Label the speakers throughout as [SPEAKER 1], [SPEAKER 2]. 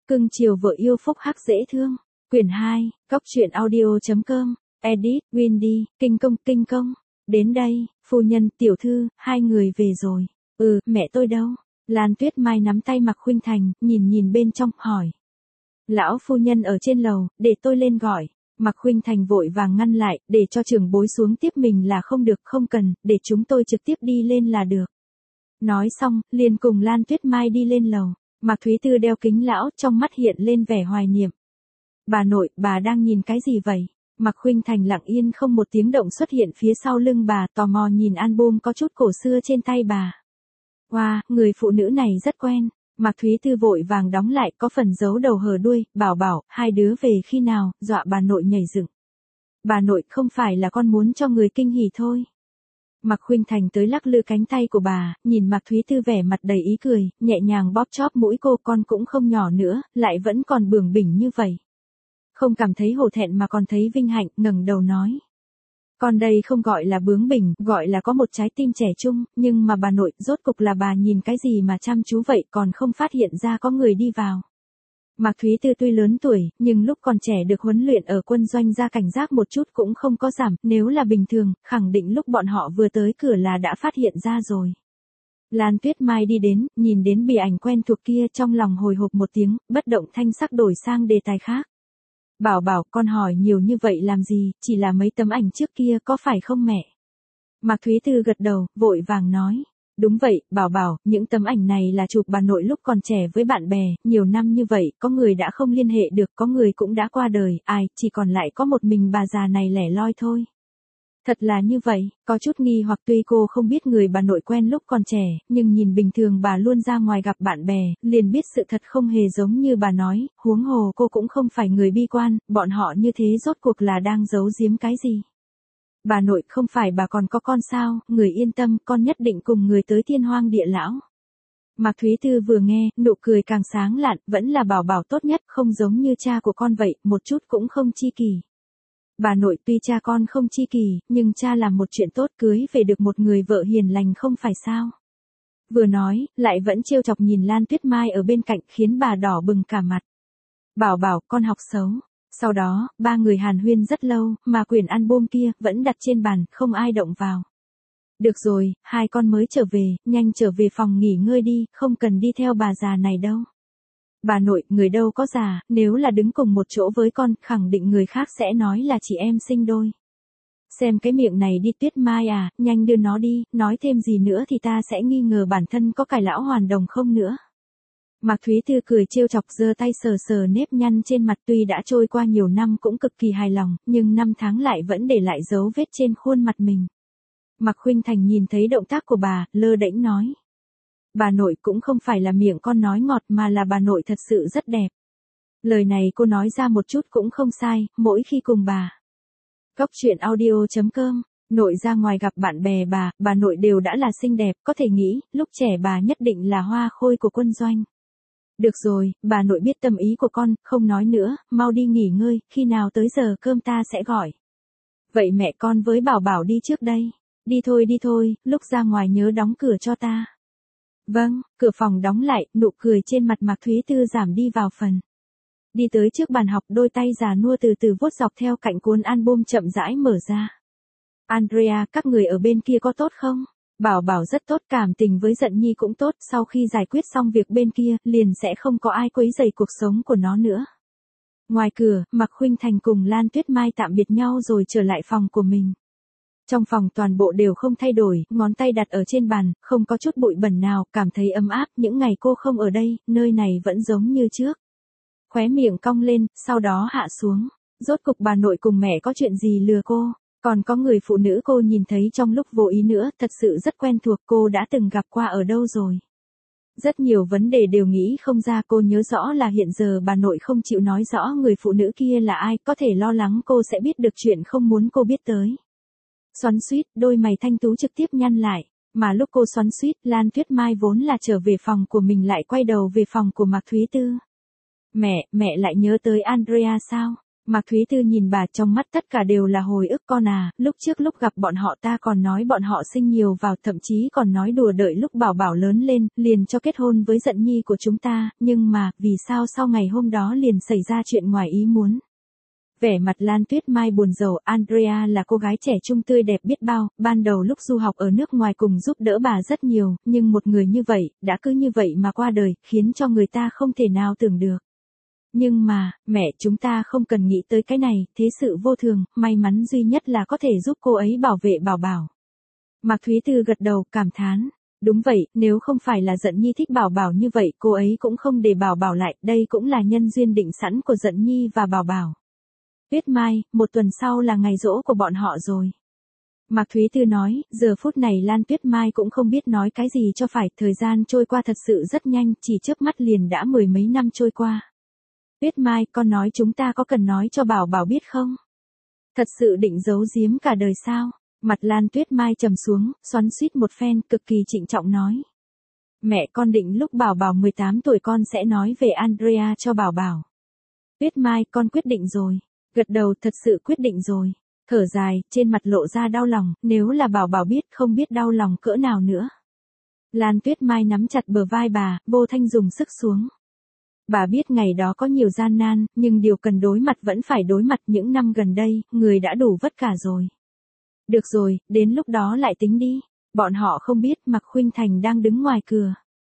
[SPEAKER 1] Cưng chiều vợ yêu phúc hắc dễ thương. Quyển 2, Cốc truyện audio.com, edit, Windy, kinh công. Đến đây, phu nhân, tiểu thư, hai người về rồi. Mẹ tôi đâu? Lan Tuyết Mai nắm tay Mạc Khuynh Thành, nhìn bên trong, hỏi. Lão phu nhân ở trên lầu, để tôi lên gọi. Mạc Khuynh Thành vội vàng ngăn lại, để cho trưởng bối xuống tiếp mình là không được, không cần, để chúng tôi trực tiếp đi lên là được. Nói xong, liền cùng Lan Tuyết Mai đi lên lầu. Mạc Thúy Tư đeo kính lão, trong mắt hiện lên vẻ hoài niệm. Bà nội, bà đang nhìn cái gì vậy? Mạc Khuynh Thành lặng yên không một tiếng động xuất hiện phía sau lưng bà, tò mò nhìn album có chút cổ xưa trên tay bà. Wow, người phụ nữ này rất quen. Mạc Thúy Tư vội vàng đóng lại, có phần giấu đầu hở đuôi, bảo, hai đứa về khi nào, dọa bà nội nhảy dựng. Bà nội, không phải là con muốn cho người kinh hỉ thôi. Mạc Khuynh Thành tới lắc lư cánh tay của bà, nhìn Mạc Thúy Tư vẻ mặt đầy ý cười, nhẹ nhàng bóp chóp mũi cô, con cũng không nhỏ nữa, lại vẫn còn bướng bỉnh như vậy. Không cảm thấy hổ thẹn mà còn thấy vinh hạnh, ngẩng đầu nói. Con đây không gọi là bướng bỉnh, gọi là có một trái tim trẻ trung, nhưng mà bà nội, rốt cục là bà nhìn cái gì mà chăm chú vậy, còn không phát hiện ra có người đi vào. Mạc Thúy Tư tuy lớn tuổi, nhưng lúc còn trẻ được huấn luyện ở quân doanh ra cảnh giác một chút cũng không có giảm, nếu là bình thường, khẳng định lúc bọn họ vừa tới cửa là đã phát hiện ra rồi. Lan Tuyết Mai đi đến, nhìn đến bìa ảnh quen thuộc kia, trong lòng hồi hộp một tiếng, bất động thanh sắc đổi sang đề tài khác. Bảo, con hỏi nhiều như vậy làm gì, chỉ là mấy tấm ảnh trước kia có phải không mẹ? Mạc Thúy Tư gật đầu, vội vàng nói. Đúng vậy, bảo, những tấm ảnh này là chụp bà nội lúc còn trẻ với bạn bè, nhiều năm như vậy, có người đã không liên hệ được, có người cũng đã qua đời, chỉ còn lại có một mình bà già này lẻ loi thôi. Thật là như vậy, có chút nghi hoặc tuy cô không biết người bà nội quen lúc còn trẻ, nhưng nhìn bình thường bà luôn ra ngoài gặp bạn bè, liền biết sự thật không hề giống như bà nói, huống hồ cô cũng không phải người bi quan, bọn họ như thế rốt cuộc là đang giấu giếm cái gì. Bà nội, không phải bà còn có con sao, người yên tâm, con nhất định cùng người tới thiên hoang địa lão. Mạc Thúy Tư vừa nghe, nụ cười càng sáng lạn, vẫn là bảo tốt nhất, không giống như cha của con vậy, một chút cũng không chi kỳ. Bà nội, tuy cha con không chi kỳ, nhưng cha làm một chuyện tốt, cưới về được một người vợ hiền lành không phải sao. Vừa nói, lại vẫn trêu chọc nhìn Lan Tuyết Mai ở bên cạnh, khiến bà đỏ bừng cả mặt. Bảo, con học xấu. Sau đó, ba người hàn huyên rất lâu, mà quyển album kia vẫn đặt trên bàn, không ai động vào. Được rồi, hai con mới trở về, nhanh trở về phòng nghỉ ngơi đi, không cần đi theo bà già này đâu. Bà nội, người đâu có già, nếu là đứng cùng một chỗ với con, khẳng định người khác sẽ nói là chị em sinh đôi. Xem cái miệng này đi Tuyết Mai à, nhanh đưa nó đi, nói thêm gì nữa thì ta sẽ nghi ngờ bản thân có cải lão hoàn đồng không nữa. Mạc Thúy Tư cười trêu chọc, giơ tay sờ nếp nhăn trên mặt, tuy đã trôi qua nhiều năm cũng cực kỳ hài lòng, nhưng năm tháng lại vẫn để lại dấu vết trên khuôn mặt mình. Mạc Khuynh Thành nhìn thấy động tác của bà, lơ đễnh nói. Bà nội, cũng không phải là miệng con nói ngọt mà là bà nội thật sự rất đẹp. Lời này cô nói ra một chút cũng không sai, mỗi khi cùng bà. Cốc truyện audio.com, nội ra ngoài gặp bạn bè bà nội đều đã là xinh đẹp, có thể nghĩ, lúc trẻ bà nhất định là hoa khôi của quân doanh. Được rồi, bà nội biết tâm ý của con, không nói nữa, mau đi nghỉ ngơi, khi nào tới giờ cơm ta sẽ gọi. Vậy mẹ con với Bảo đi trước đây. Đi thôi, lúc ra ngoài nhớ đóng cửa cho ta. Vâng, cửa phòng đóng lại, nụ cười trên mặt Mạc Thúy Tư giảm đi vào phần. Đi tới trước bàn học, đôi tay già nua từ từ vuốt dọc theo cạnh cuốn album chậm rãi mở ra. Andrea, các người ở bên kia có tốt không? Bảo rất tốt, cảm tình với Dận Nhi cũng tốt, sau khi giải quyết xong việc bên kia, liền sẽ không có ai quấy rầy cuộc sống của nó nữa. Ngoài cửa, Mạc Khuynh Thành cùng Lan Tuyết Mai tạm biệt nhau rồi trở lại phòng của mình. Trong phòng toàn bộ đều không thay đổi, ngón tay đặt ở trên bàn, không có chút bụi bẩn nào, cảm thấy ấm áp, những ngày cô không ở đây, nơi này vẫn giống như trước. Khóe miệng cong lên, sau đó hạ xuống. Rốt cục bà nội cùng mẹ có chuyện gì lừa cô? Còn có người phụ nữ cô nhìn thấy trong lúc vô ý nữa, thật sự rất quen thuộc, cô đã từng gặp qua ở đâu rồi. Rất nhiều vấn đề đều nghĩ không ra, cô nhớ rõ là hiện giờ bà nội không chịu nói rõ người phụ nữ kia là ai, có thể lo lắng cô sẽ biết được chuyện không muốn cô biết tới. Xoắn xuýt, đôi mày thanh tú trực tiếp nhăn lại, mà lúc cô xoắn xuýt, Lan Tuyết Mai vốn là trở về phòng của mình lại quay đầu về phòng của Mạc Thúy Tư. Mẹ lại nhớ tới Andrea sao? Mạc Thúy Tư nhìn bà, trong mắt tất cả đều là hồi ức. Con à, lúc trước lúc gặp bọn họ ta còn nói bọn họ sinh nhiều vào, thậm chí còn nói đùa đợi lúc Bảo Bảo lớn lên, liền cho kết hôn với Dận Nhi của chúng ta, nhưng mà, vì sao sau ngày hôm đó liền xảy ra chuyện ngoài ý muốn. Vẻ mặt Lan Tuyết Mai buồn rầu. Andrea là cô gái trẻ trung tươi đẹp biết bao, ban đầu lúc du học ở nước ngoài cùng giúp đỡ bà rất nhiều, nhưng một người như vậy, đã cứ như vậy mà qua đời, khiến cho người ta không thể nào tưởng được. Nhưng mà, mẹ, chúng ta không cần nghĩ tới cái này, thế sự vô thường, may mắn duy nhất là có thể giúp cô ấy bảo vệ Bảo Bảo. Mạc Thúy Tư gật đầu, cảm thán. Đúng vậy, nếu không phải là Dận Nhi thích Bảo Bảo như vậy, cô ấy cũng không để Bảo Bảo lại, đây cũng là nhân duyên định sẵn của Dận Nhi và Bảo Bảo. Tuyết Mai, một tuần sau là ngày giỗ của bọn họ rồi. Mạc Thúy Tư nói, giờ phút này Lan Tuyết Mai cũng không biết nói cái gì cho phải, thời gian trôi qua thật sự rất nhanh, chỉ chớp mắt liền đã mười mấy năm trôi qua. Tuyết Mai, con nói chúng ta có cần nói cho Bảo Bảo biết không? Thật sự định giấu giếm cả đời sao? Mặt Lan Tuyết Mai trầm xuống, xoắn xuýt một phen, cực kỳ trịnh trọng nói. Mẹ, con định lúc Bảo Bảo 18 tuổi con sẽ nói về Andrea cho Bảo Bảo. Tuyết Mai, con quyết định rồi. Gật đầu, thật sự quyết định rồi. Thở dài, trên mặt lộ ra đau lòng, nếu là Bảo Bảo biết không biết đau lòng cỡ nào nữa. Lan Tuyết Mai nắm chặt bờ vai bà, vô thanh dùng sức xuống. Bà biết ngày đó có nhiều gian nan, nhưng điều cần đối mặt vẫn phải đối mặt. Những năm gần đây, người đã đủ vất cả rồi. Được rồi, đến lúc đó lại tính đi. Bọn họ không biết Mạc Khuynh Thành đang đứng ngoài cửa.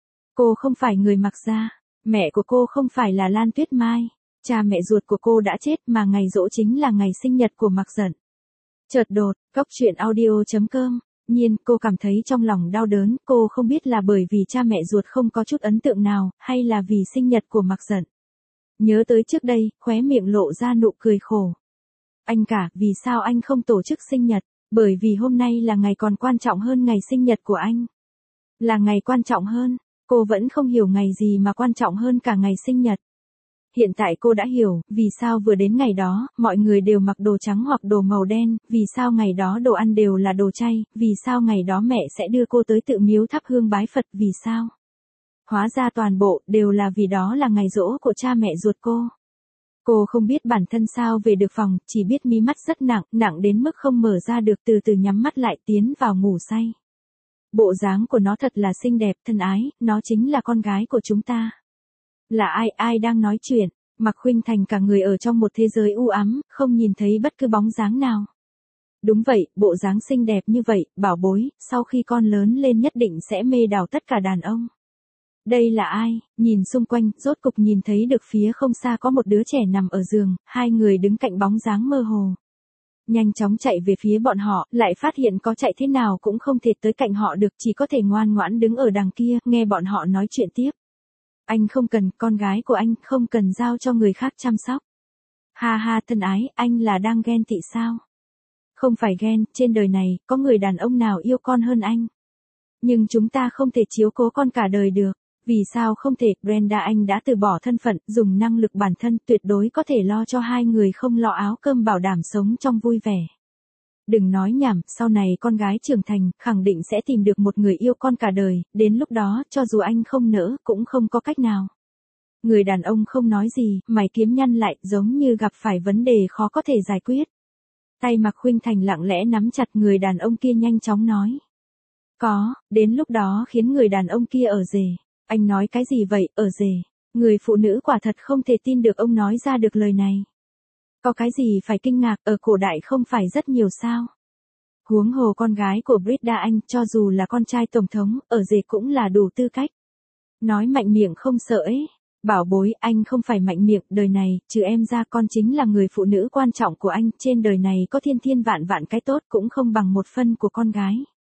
[SPEAKER 1] Cô không phải người Mạc gia, mẹ của cô không phải là Lan Tuyết Mai. Cha mẹ ruột của cô đã chết mà ngày giỗ chính là ngày sinh nhật của Mạc Dận. Chợt đột, coctruyện.audio.com. Nhiên, cô cảm thấy trong lòng đau đớn, cô không biết là bởi vì cha mẹ ruột không có chút ấn tượng nào, hay là vì sinh nhật của Mạc Dận. Nhớ tới trước đây, khóe miệng lộ ra nụ cười khổ. Anh cả, vì sao anh không tổ chức sinh nhật? Bởi vì hôm nay là ngày còn quan trọng hơn ngày sinh nhật của anh. Là ngày quan trọng hơn, cô vẫn không hiểu ngày gì mà quan trọng hơn cả ngày sinh nhật. Hiện tại cô đã hiểu, vì sao vừa đến ngày đó, mọi người đều mặc đồ trắng hoặc đồ màu đen, vì sao ngày đó đồ ăn đều là đồ chay, vì sao ngày đó mẹ sẽ đưa cô tới tự miếu thắp hương bái Phật, vì sao. Hóa ra toàn bộ, đều là vì đó là ngày giỗ của cha mẹ ruột cô. Cô không biết bản thân sao về được phòng, chỉ biết mí mắt rất nặng, nặng đến mức không mở ra được, từ từ nhắm mắt lại tiến vào ngủ say. Bộ dáng của nó thật là xinh đẹp, thân ái, nó chính là con gái của chúng ta. Là ai đang nói chuyện? Mạc Khuynh Thành cả người ở trong một thế giới u ám, không nhìn thấy bất cứ bóng dáng nào. Đúng vậy, bộ dáng xinh đẹp như vậy, bảo bối, sau khi con lớn lên nhất định sẽ mê đảo tất cả đàn ông. Đây là ai? Nhìn xung quanh, rốt cục nhìn thấy được phía không xa có một đứa trẻ nằm ở giường, hai người đứng cạnh bóng dáng mơ hồ. Nhanh chóng chạy về phía bọn họ, lại phát hiện có chạy thế nào cũng không thể tới cạnh họ được, chỉ có thể ngoan ngoãn đứng ở đằng kia, nghe bọn họ nói chuyện tiếp. Anh không cần, con gái của anh không cần giao cho người khác chăm sóc. Ha ha thân ái, anh là đang ghen tị sao? Không phải ghen, trên đời này, có người đàn ông nào yêu con hơn anh. Nhưng chúng ta không thể chiếu cố con cả đời được. Vì sao không thể, Brenda anh đã từ bỏ thân phận, dùng năng lực bản thân, tuyệt đối có thể lo cho hai người không lo áo cơm, bảo đảm sống trong vui vẻ. Đừng nói nhảm, sau này con gái trưởng thành, khẳng định sẽ tìm được một người yêu con cả đời, đến lúc đó, cho dù anh không nỡ, cũng không có cách nào. Người đàn ông không nói gì, mày kiếm nhăn lại, giống như gặp phải vấn đề khó có thể giải quyết. Tay Mạc Khuynh Thành lặng lẽ nắm chặt, người đàn ông kia nhanh chóng nói. Có, đến lúc đó khiến người đàn ông kia ở rể. Anh nói cái gì vậy, ở rể? Người phụ nữ quả thật không thể tin được ông nói ra được lời này. Có cái gì phải kinh ngạc, ở cổ đại không phải rất nhiều sao? Huống hồ con gái của Brenda anh, cho dù là con trai tổng thống, ở rể cũng là đủ tư cách. Nói mạnh miệng không sợ ấy. Bảo bối, anh không phải mạnh miệng, đời này, trừ em ra con chính là người phụ nữ quan trọng của anh, trên đời này có thiên thiên vạn vạn cái tốt cũng không bằng một phân của con gái.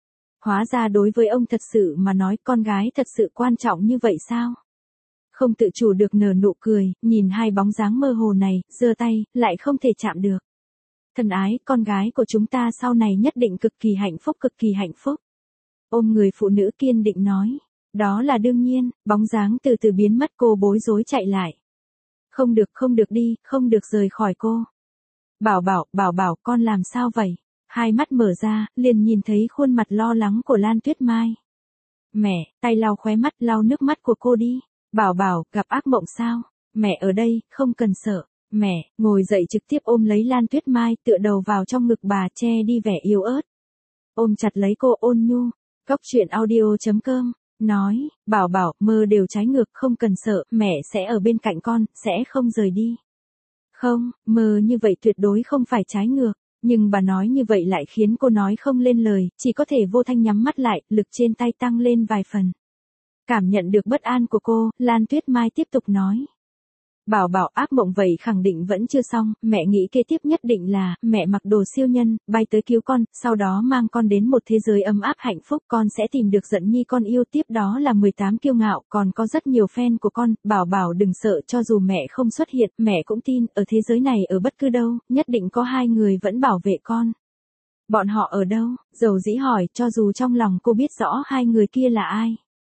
[SPEAKER 1] Hóa ra đối với ông thật sự mà nói, con gái thật sự quan trọng như vậy sao? Không tự chủ được nở nụ cười, nhìn hai bóng dáng mơ hồ này, giơ tay, lại không thể chạm được. Thân ái, con gái của chúng ta sau này nhất định cực kỳ hạnh phúc, cực kỳ hạnh phúc. Ôm người phụ nữ kiên định nói. Đó là đương nhiên, bóng dáng từ từ biến mất, cô bối rối chạy lại. Không được đi, không được rời khỏi cô. Bảo bảo, con làm sao vậy? Hai mắt mở ra, liền nhìn thấy khuôn mặt lo lắng của Lan Tuyết Mai. Mẹ, tay lau khóe mắt, lau nước mắt của cô đi. Bảo bảo, gặp ác mộng sao? Mẹ ở đây, không cần sợ. Mẹ, ngồi dậy trực tiếp ôm lấy Lan Tuyết Mai tựa đầu vào trong ngực bà che đi vẻ yếu ớt. Ôm chặt lấy cô ôn nhu. Góc chuyện audio.com, nói, bảo bảo, mơ đều trái ngược không cần sợ, mẹ sẽ ở bên cạnh con, sẽ không rời đi. Không, mơ như vậy tuyệt đối không phải trái ngược. Nhưng bà nói như vậy lại khiến cô nói không lên lời, chỉ có thể vô thanh nhắm mắt lại, lực trên tay tăng lên vài phần. Cảm nhận được bất an của cô, Lan Tuyết Mai tiếp tục nói. Bảo bảo, ác mộng vậy khẳng định vẫn chưa xong, mẹ nghĩ kế tiếp nhất định là, mẹ mặc đồ siêu nhân, bay tới cứu con, sau đó mang con đến một thế giới ấm áp hạnh phúc, con sẽ tìm được Dận Nhi con yêu, tiếp đó là 18 kiêu ngạo, còn có rất nhiều fan của con, bảo bảo đừng sợ, cho dù mẹ không xuất hiện, mẹ cũng tin, ở thế giới này ở bất cứ đâu, nhất định có hai người vẫn bảo vệ con. Bọn họ ở đâu? Dầu dĩ hỏi, cho dù trong lòng cô biết rõ hai người kia là ai.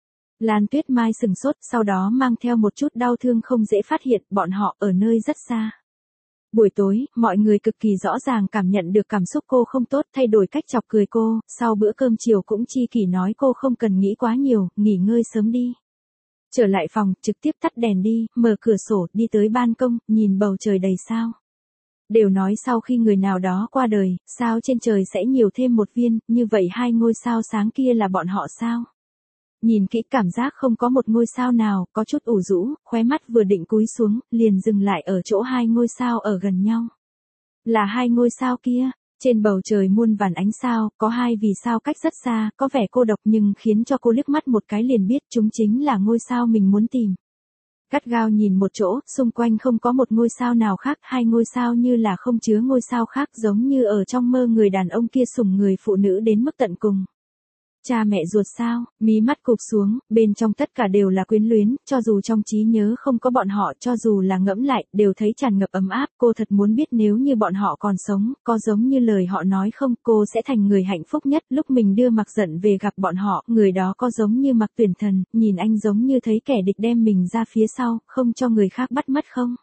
[SPEAKER 1] Lan Tuyết Mai sừng sốt, sau đó mang theo một chút đau thương không dễ phát hiện, bọn họ ở nơi rất xa. Buổi tối, mọi người cực kỳ rõ ràng cảm nhận được cảm xúc cô không tốt, thay đổi cách chọc cười cô, sau bữa cơm chiều cũng chi kỷ nói cô không cần nghĩ quá nhiều, nghỉ ngơi sớm đi. Trở lại phòng, trực tiếp tắt đèn đi, mở cửa sổ, đi tới ban công, nhìn bầu trời đầy sao. Đều nói sau khi người nào đó qua đời, sao trên trời sẽ nhiều thêm một viên, như vậy hai ngôi sao sáng kia là bọn họ sao? Nhìn kỹ cảm giác không có một ngôi sao nào, có chút ủ rũ, khóe mắt vừa định cúi xuống, liền dừng lại ở chỗ hai ngôi sao ở gần nhau. Là hai ngôi sao kia, trên bầu trời muôn vàn ánh sao, có hai vì sao cách rất xa, có vẻ cô độc nhưng khiến cho cô liếc mắt một cái liền biết chúng chính là ngôi sao mình muốn tìm. Gắt gao nhìn một chỗ, xung quanh không có một ngôi sao nào khác, hai ngôi sao như là không chứa ngôi sao khác, giống như ở trong mơ người đàn ông kia sủng người phụ nữ đến mức tận cùng. Cha mẹ ruột sao, mí mắt cụp xuống, bên trong tất cả đều là quyến luyến, cho dù trong trí nhớ không có bọn họ, cho dù là ngẫm lại, đều thấy tràn ngập ấm áp, cô thật muốn biết nếu như bọn họ còn sống, có giống như lời họ nói không, cô sẽ thành người hạnh phúc nhất, lúc mình đưa Mặc Dận về gặp bọn họ, người đó có giống như Mặc Tuyển Thần, nhìn anh giống như thấy kẻ địch đem mình ra phía sau, không cho người khác bắt mất không?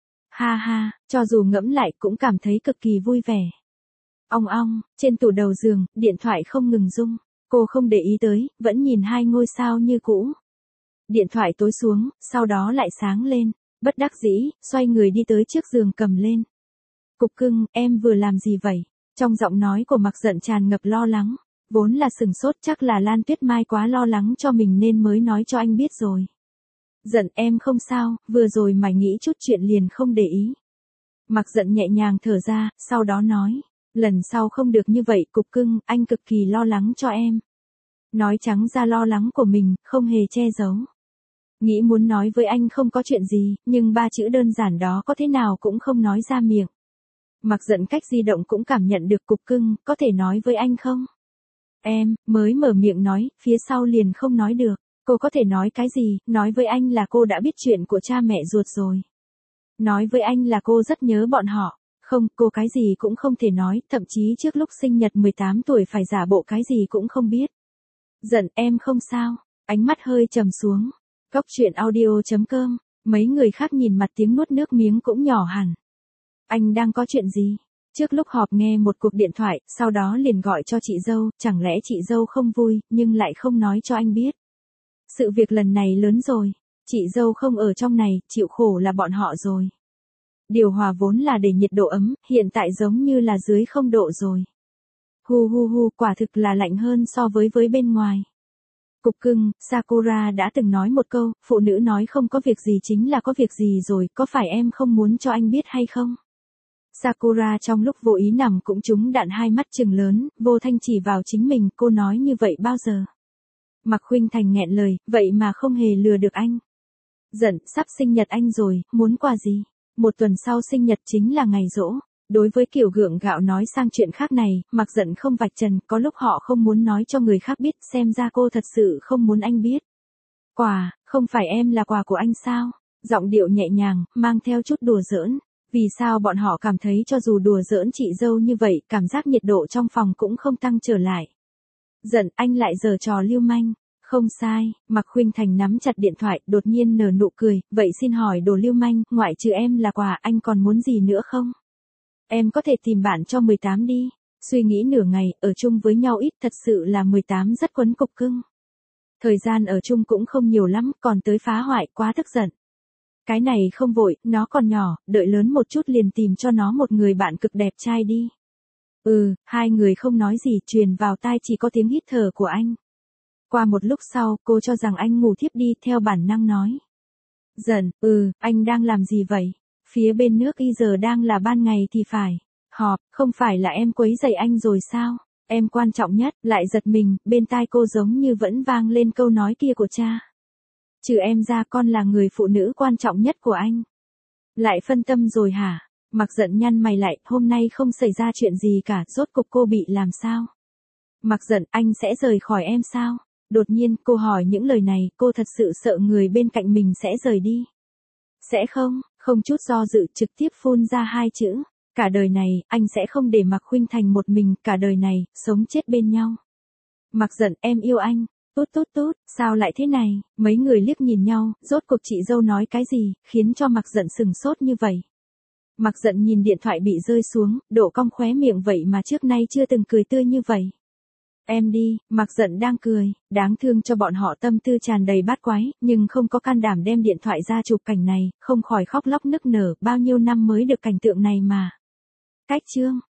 [SPEAKER 1] Ha ha, cho dù ngẫm lại cũng cảm thấy cực kỳ vui vẻ. Ong ong, trên tủ đầu giường, điện thoại không ngừng rung. Cô không để ý tới, vẫn nhìn hai ngôi sao như cũ. Điện thoại tối xuống, sau đó lại sáng lên. Bất đắc dĩ, xoay người đi tới trước giường cầm lên. Cục cưng, em vừa làm gì vậy? Trong giọng nói của Mặc Dận tràn ngập lo lắng. Vốn là sừng sốt, chắc là Lan Tuyết Mai quá lo lắng cho mình nên mới nói cho anh biết rồi. Dận, em không sao, vừa rồi mày nghĩ chút chuyện liền không để ý. Mặc Dận nhẹ nhàng thở ra, sau đó nói. Lần sau không được như vậy, cục cưng, anh cực kỳ lo lắng cho em. Nói trắng ra lo lắng của mình, không hề che giấu. Nghĩ muốn nói với anh không có chuyện gì, nhưng ba chữ đơn giản đó có thế nào cũng không nói ra miệng. Mặc Dận cách di động cũng cảm nhận được cục cưng, có thể nói với anh không? Em, mới mở miệng nói, phía sau liền không nói được. Cô có thể nói cái gì, nói với anh là cô đã biết chuyện của cha mẹ ruột rồi. Nói với anh là cô rất nhớ bọn họ. Không, cô cái gì cũng không thể nói, thậm chí trước lúc sinh nhật 18 tuổi phải giả bộ cái gì cũng không biết. Dận, em không sao, ánh mắt hơi trầm xuống. Góc chuyện audio.com, mấy người khác nhìn mặt tiếng nuốt nước miếng cũng nhỏ hẳn. Anh đang có chuyện gì? Trước lúc họp nghe một cuộc điện thoại, sau đó liền gọi cho chị dâu, chẳng lẽ chị dâu không vui, nhưng lại không nói cho anh biết. Sự việc lần này lớn rồi, chị dâu không ở trong này, chịu khổ là bọn họ rồi. Điều hòa vốn là để nhiệt độ ấm, hiện tại giống như là dưới 0 độ rồi. Hu hu hu, quả thực là lạnh hơn so với bên ngoài. Cục cưng, Sakura đã từng nói một câu, phụ nữ nói không có việc gì chính là có việc gì rồi, có phải em không muốn cho anh biết hay không? Sakura trong lúc vô ý nằm cũng trúng đạn, hai mắt trừng lớn, vô thanh chỉ vào chính mình, cô nói như vậy bao giờ? Mạc Khuynh Thành nghẹn lời, vậy mà không hề lừa được anh. Dận, sắp sinh nhật anh rồi, muốn quà gì? Một tuần sau sinh nhật chính là ngày giỗ. Đối với kiểu gượng gạo nói sang chuyện khác này, Mặc Dận không vạch trần, có lúc họ không muốn nói cho người khác biết, xem ra cô thật sự không muốn anh biết. Quà, không phải em là quà của anh sao? Giọng điệu nhẹ nhàng, mang theo chút đùa giỡn. Vì sao bọn họ cảm thấy cho dù đùa giỡn chị dâu như vậy, cảm giác nhiệt độ trong phòng cũng không tăng trở lại. Dận, anh lại giở trò lưu manh. Không sai, Mạc Khuynh Thành nắm chặt điện thoại, đột nhiên nở nụ cười, vậy xin hỏi đồ lưu manh, ngoại trừ em là quà, anh còn muốn gì nữa không? Em có thể tìm bạn cho 18 đi. Suy nghĩ nửa ngày, ở chung với nhau ít, thật sự là 18 rất quấn cục cưng. Thời gian ở chung cũng không nhiều lắm, còn tới phá hoại, quá tức giận. Cái này không vội, nó còn nhỏ, đợi lớn một chút liền tìm cho nó một người bạn cực đẹp trai đi. Hai người không nói gì, truyền vào tai chỉ có tiếng hít thở của anh. Qua một lúc sau, cô cho rằng anh ngủ thiếp đi, theo bản năng nói. Dần, anh đang làm gì vậy? Phía bên nước Y giờ đang là ban ngày thì phải. Họp, không phải là em quấy rầy anh rồi sao? Em quan trọng nhất, lại giật mình, bên tai cô giống như vẫn vang lên câu nói kia của cha. Trừ em ra con là người phụ nữ quan trọng nhất của anh. Lại phân tâm rồi hả? Mặc Giận nhăn mày lại, hôm nay không xảy ra chuyện gì cả, rốt cục cô bị làm sao? Mặc Giận, anh sẽ rời khỏi em sao? Đột nhiên, cô hỏi những lời này, cô thật sự sợ người bên cạnh mình sẽ rời đi. Sẽ không chút do dự trực tiếp phun ra hai chữ. Cả đời này, anh sẽ không để Mạc Khuynh Thành một mình, cả đời này, sống chết bên nhau. Mặc Giận, em yêu anh. Tốt, sao lại thế này? Mấy người liếc nhìn nhau, rốt cuộc chị dâu nói cái gì, khiến cho Mặc Giận sừng sốt như vậy. Mặc Giận nhìn điện thoại bị rơi xuống, độ cong khóe miệng vậy mà trước nay chưa từng cười tươi như vậy. Em đi, Mặc Giận đang cười, đáng thương cho bọn họ tâm tư tràn đầy bát quái, nhưng không có can đảm đem điện thoại ra chụp cảnh này, không khỏi khóc lóc nức nở, bao nhiêu năm mới được cảnh tượng này mà. Cách chương